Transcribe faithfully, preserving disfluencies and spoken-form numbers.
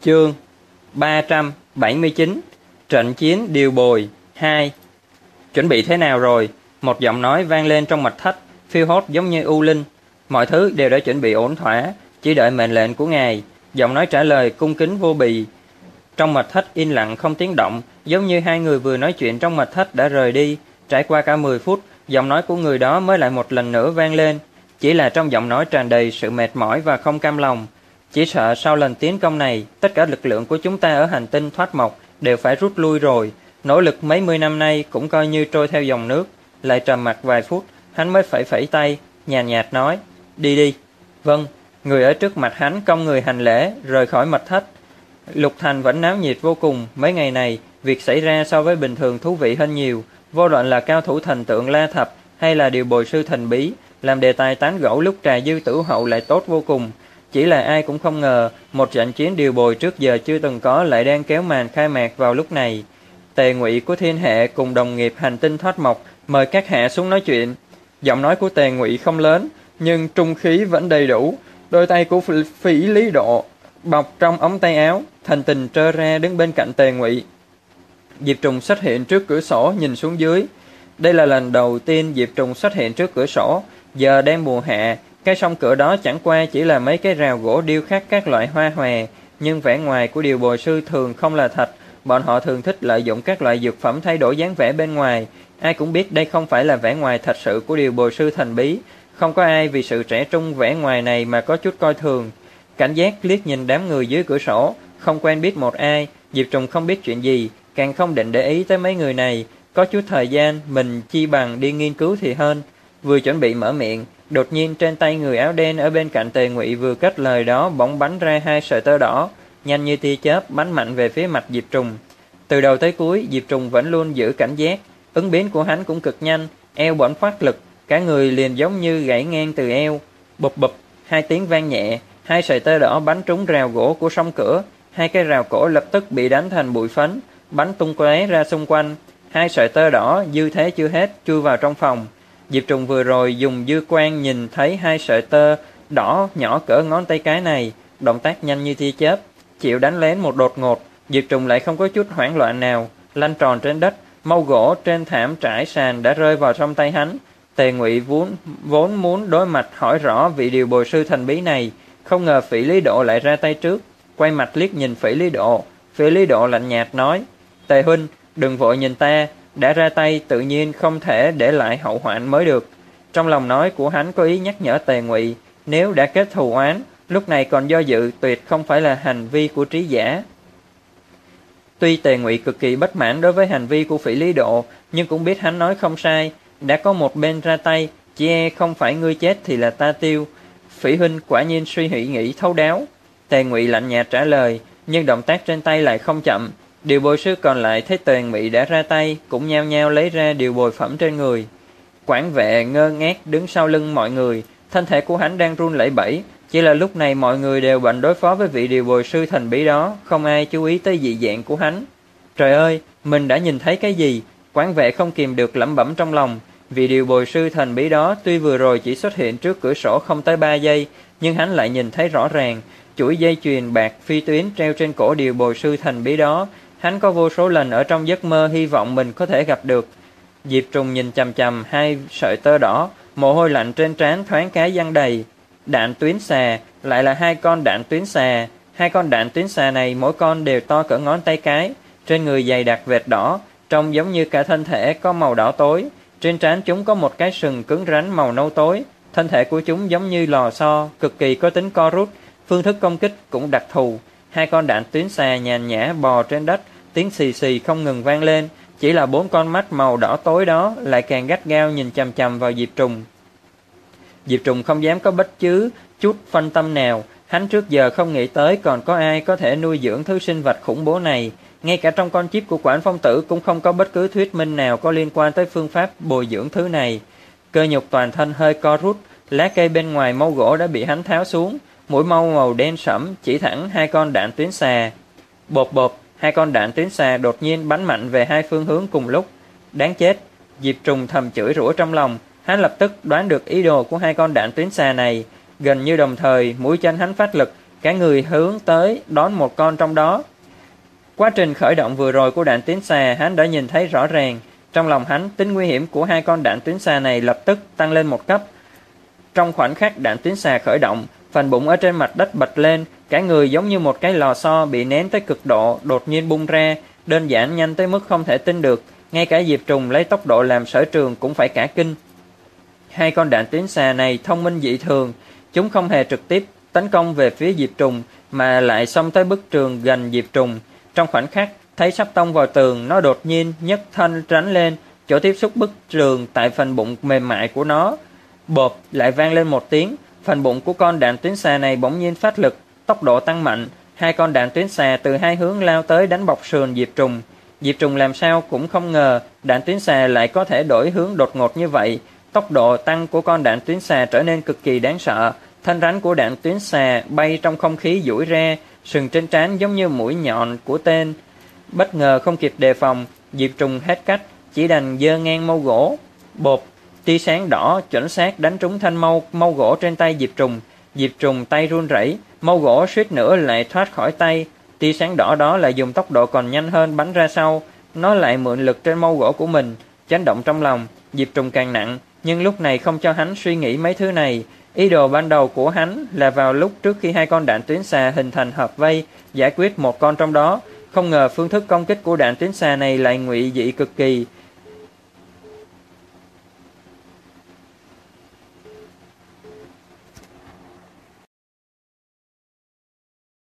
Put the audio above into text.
Chương ba trăm bảy mươi chín. Trận chiến Điều Bồi hai. Chuẩn bị thế nào rồi? Một giọng nói vang lên trong mật thất, phiêu hốt giống như u linh. Mọi thứ đều đã chuẩn bị ổn thỏa, chỉ đợi mệnh lệnh của ngài. Giọng nói trả lời cung kính vô bì. Trong mật thất yên lặng không tiếng động, giống như hai người vừa nói chuyện trong mật thất đã rời đi. Trải qua cả mười phút, giọng nói của người đó mới lại một lần nữa vang lên. Chỉ là trong giọng nói tràn đầy sự mệt mỏi và không cam lòng. Chỉ sợ sau lần tiến công này, tất cả lực lượng của chúng ta ở hành tinh Thoát Mộc đều phải rút lui rồi. Nỗ lực mấy mươi năm nay cũng coi như trôi theo dòng nước. Lại trầm mặc vài phút, hắn mới phẩy phẩy tay, nhàn nhạt nói: Đi đi. Vâng. Người ở trước mặt hắn cong người hành lễ, rời khỏi mật thất. Lục Thành vẫn náo nhiệt vô cùng. Mấy ngày này, việc xảy ra so với bình thường thú vị hơn nhiều. Vô luận là cao thủ thần tượng La Thập hay là điều bồi sư thần bí, làm đề tài tán gẫu lúc trà dư tử hậu lại tốt vô cùng. Chỉ là ai cũng không ngờ, một trận chiến điều bồi trước giờ chưa từng có lại đang kéo màn khai mạc vào lúc này. Tề Ngụy của Thiên Hệ cùng đồng nghiệp hành tinh Thoát Mộc mời các hạ xuống nói chuyện. Giọng nói của Tề Ngụy không lớn, nhưng trung khí vẫn đầy đủ. Đôi tay của Phỉ Lý Độ bọc trong ống tay áo, thành tình trơ ra đứng bên cạnh Tề Ngụy. Diệp Trùng xuất hiện trước cửa sổ nhìn xuống dưới. Đây là lần đầu tiên Diệp Trùng xuất hiện trước cửa sổ. Giờ đang mùa hạ, cái song cửa đó chẳng qua chỉ là mấy cái rào gỗ điêu khắc các loại hoa hòe, nhưng vẻ ngoài của điều bồi sư thường không là thật. Bọn họ thường thích lợi dụng các loại dược phẩm thay đổi dáng vẻ bên ngoài. Ai cũng biết đây không phải là vẻ ngoài thật sự của điều bồi sư thần bí. Không có ai vì sự trẻ trung vẻ ngoài này mà có chút coi thường. Cảnh giác liếc nhìn đám người dưới cửa sổ, không quen biết một ai. Diệp Trùng không biết chuyện gì, càng không định để ý tới mấy người này. Có chút thời gian, mình chi bằng đi nghiên cứu thì hơn. Vừa chuẩn bị mở miệng, đột nhiên trên tay người áo đen ở bên cạnh Tề Ngụy vừa cất lời đó bỗng bắn ra hai sợi tơ đỏ, nhanh như tia chớp bắn mạnh về phía mặt Diệp Trùng. Từ đầu tới cuối, Diệp Trùng vẫn luôn giữ cảnh giác, ứng biến của hắn cũng cực nhanh, eo bỗng phát lực, cả người liền giống như gãy ngang từ eo. Bụp bụp, hai tiếng vang nhẹ, hai sợi tơ đỏ bắn trúng rào gỗ của song cửa, hai cái rào cổ lập tức bị đánh thành bụi phấn, bắn tung tóe ra xung quanh. Hai sợi tơ đỏ dư thế chưa hết chui vào trong phòng. Diệp Trùng vừa rồi dùng dư quang nhìn thấy hai sợi tơ đỏ nhỏ cỡ ngón tay cái này, động tác nhanh như tia chớp, chịu đánh lén một đột ngột. Diệp Trùng lại không có chút hoảng loạn nào, lăn tròn trên đất, mâu gỗ trên thảm trải sàn đã rơi vào trong tay hắn. Tề Ngụy vốn vốn muốn đối mặt hỏi rõ vị điều bồi sư thần bí này, không ngờ Phỉ Lý Độ lại ra tay trước, quay mặt liếc nhìn Phỉ Lý Độ. Phỉ Lý Độ lạnh nhạt nói: Tề huynh, đừng vội nhìn ta, đã ra tay tự nhiên không thể để lại hậu hoạn mới được. Trong lòng nói của hắn có ý nhắc nhở Tề Ngụy, nếu đã kết thù oán, lúc này còn do dự tuyệt không phải là hành vi của trí giả. Tuy Tề Ngụy cực kỳ bất mãn đối với hành vi của Phỉ Lý Độ, nhưng cũng biết hắn nói không sai, đã có một bên ra tay, chỉ e không phải ngươi chết thì là ta tiêu. Phỉ huynh quả nhiên suy nghĩ nghĩ thấu đáo. Tề Ngụy lạnh nhạt trả lời, nhưng động tác trên tay lại không chậm. Điều bồi sư còn lại thấy Tề Ngụy đã ra tay, cũng nhao nhao lấy ra điều bồi phẩm trên người. Quản vệ ngơ ngác đứng sau lưng mọi người, thân thể của hắn đang run lẩy bẩy. Chỉ là lúc này mọi người đều bận đối phó với vị điều bồi sư thần bí đó, không ai chú ý tới dị dạng của hắn. Trời ơi, mình đã nhìn thấy cái gì? Quản vệ không kìm được lẩm bẩm trong lòng. Vị điều bồi sư thần bí đó tuy vừa rồi chỉ xuất hiện trước cửa sổ không tới ba giây, nhưng hắn lại nhìn thấy rõ ràng chuỗi dây chuyền bạc phi tuyến treo trên cổ điều bồi sư thần bí đó. Hắn có vô số lần ở trong giấc mơ hy vọng mình có thể gặp được. Diệp Trùng nhìn chằm chằm hai sợi tơ đỏ, mồ hôi lạnh trên trán thoáng cái giăng đầy. Đạn tuyến xà, lại là hai con đạn tuyến xà. Hai con đạn tuyến xà này mỗi con đều to cỡ ngón tay cái, trên người dày đặc vệt đỏ, trông giống như cả thân thể có màu đỏ tối. Trên trán chúng có một cái sừng cứng rắn màu nâu tối. Thân thể của chúng giống như lò xo, cực kỳ có tính co rút, phương thức công kích cũng đặc thù. Hai con đạn tuyến xà nhàn nhã bò trên đất, tiếng xì xì không ngừng vang lên. Chỉ là bốn con mắt màu đỏ tối đó lại càng gắt gao nhìn chằm chằm vào Diệp Trùng. Diệp Trùng không dám có bất cứ chút phân tâm nào. Hắn trước giờ không nghĩ tới còn có ai có thể nuôi dưỡng thứ sinh vật khủng bố này. Ngay cả trong con chip của Quản Phong Tử cũng không có bất cứ thuyết minh nào có liên quan tới phương pháp bồi dưỡng thứ này. Cơ nhục toàn thân hơi co rút, lá cây bên ngoài mâu gỗ đã bị hắn tháo xuống. Mũi mâu màu đen sẫm chỉ thẳng hai con đạn tuyến xà. Bột bột, hai con đạn tuyến xà đột nhiên bắn mạnh về hai phương hướng cùng lúc. Đáng chết, Diệp Trùng thầm chửi rủa trong lòng. Hắn lập tức đoán được ý đồ của hai con đạn tuyến xà này. Gần như đồng thời, mũi chân hắn phát lực, cả người hướng tới đón một con trong đó. Quá trình khởi động vừa rồi của đạn tuyến xà hắn đã nhìn thấy rõ ràng. Trong lòng hắn, tính nguy hiểm của hai con đạn tuyến xà này lập tức tăng lên một cấp. Trong khoảnh khắc đạn tuyến xà khởi động, phần bụng ở trên mặt đất bật lên, cả người giống như một cái lò xo bị nén tới cực độ, đột nhiên bung ra, đơn giản nhanh tới mức không thể tin được. Ngay cả Diệp Trùng lấy tốc độ làm sở trường cũng phải cả kinh. Hai con đạn tuyến xà này thông minh dị thường, chúng không hề trực tiếp tấn công về phía Diệp Trùng mà lại xông tới bức tường gần Diệp Trùng. Trong khoảnh khắc thấy sắp tông vào tường, nó đột nhiên nhấc thân tránh lên, chỗ tiếp xúc bức tường tại phần bụng mềm mại của nó. Bộp lại vang lên một tiếng, phần bụng của con đạn tuyến xà này bỗng nhiên phát lực, tốc độ tăng mạnh, hai con đạn tuyến xà từ hai hướng lao tới đánh bọc sườn Diệp Trùng. Diệp Trùng làm sao cũng không ngờ đạn tuyến xà lại có thể đổi hướng đột ngột như vậy. Tốc độ tăng của con đạn tuyến xà trở nên cực kỳ đáng sợ, thanh ránh của đạn tuyến xà bay trong không khí duỗi ra, sừng trên trán giống như mũi nhọn của tên. Bất ngờ không kịp đề phòng, Diệp Trùng hết cách, chỉ đành giơ ngang mâu gỗ. Bột, tia sáng đỏ chuẩn xác đánh trúng thanh mâu mâu gỗ trên tay Diệp Trùng. Diệp Trùng tay run rẩy, mâu gỗ suýt nữa lại thoát khỏi tay. Tia sáng đỏ đó lại dùng tốc độ còn nhanh hơn bắn ra sau, nó lại mượn lực trên mâu gỗ của mình. Chấn động trong lòng, Diệp Trùng càng nặng, nhưng lúc này không cho hắn suy nghĩ mấy thứ này. Ý đồ ban đầu của hắn là vào lúc trước khi hai con đạn tuyến xà hình thành hợp vây, giải quyết một con trong đó. Không ngờ phương thức công kích của đạn tuyến xà này lại ngụy dị cực kỳ.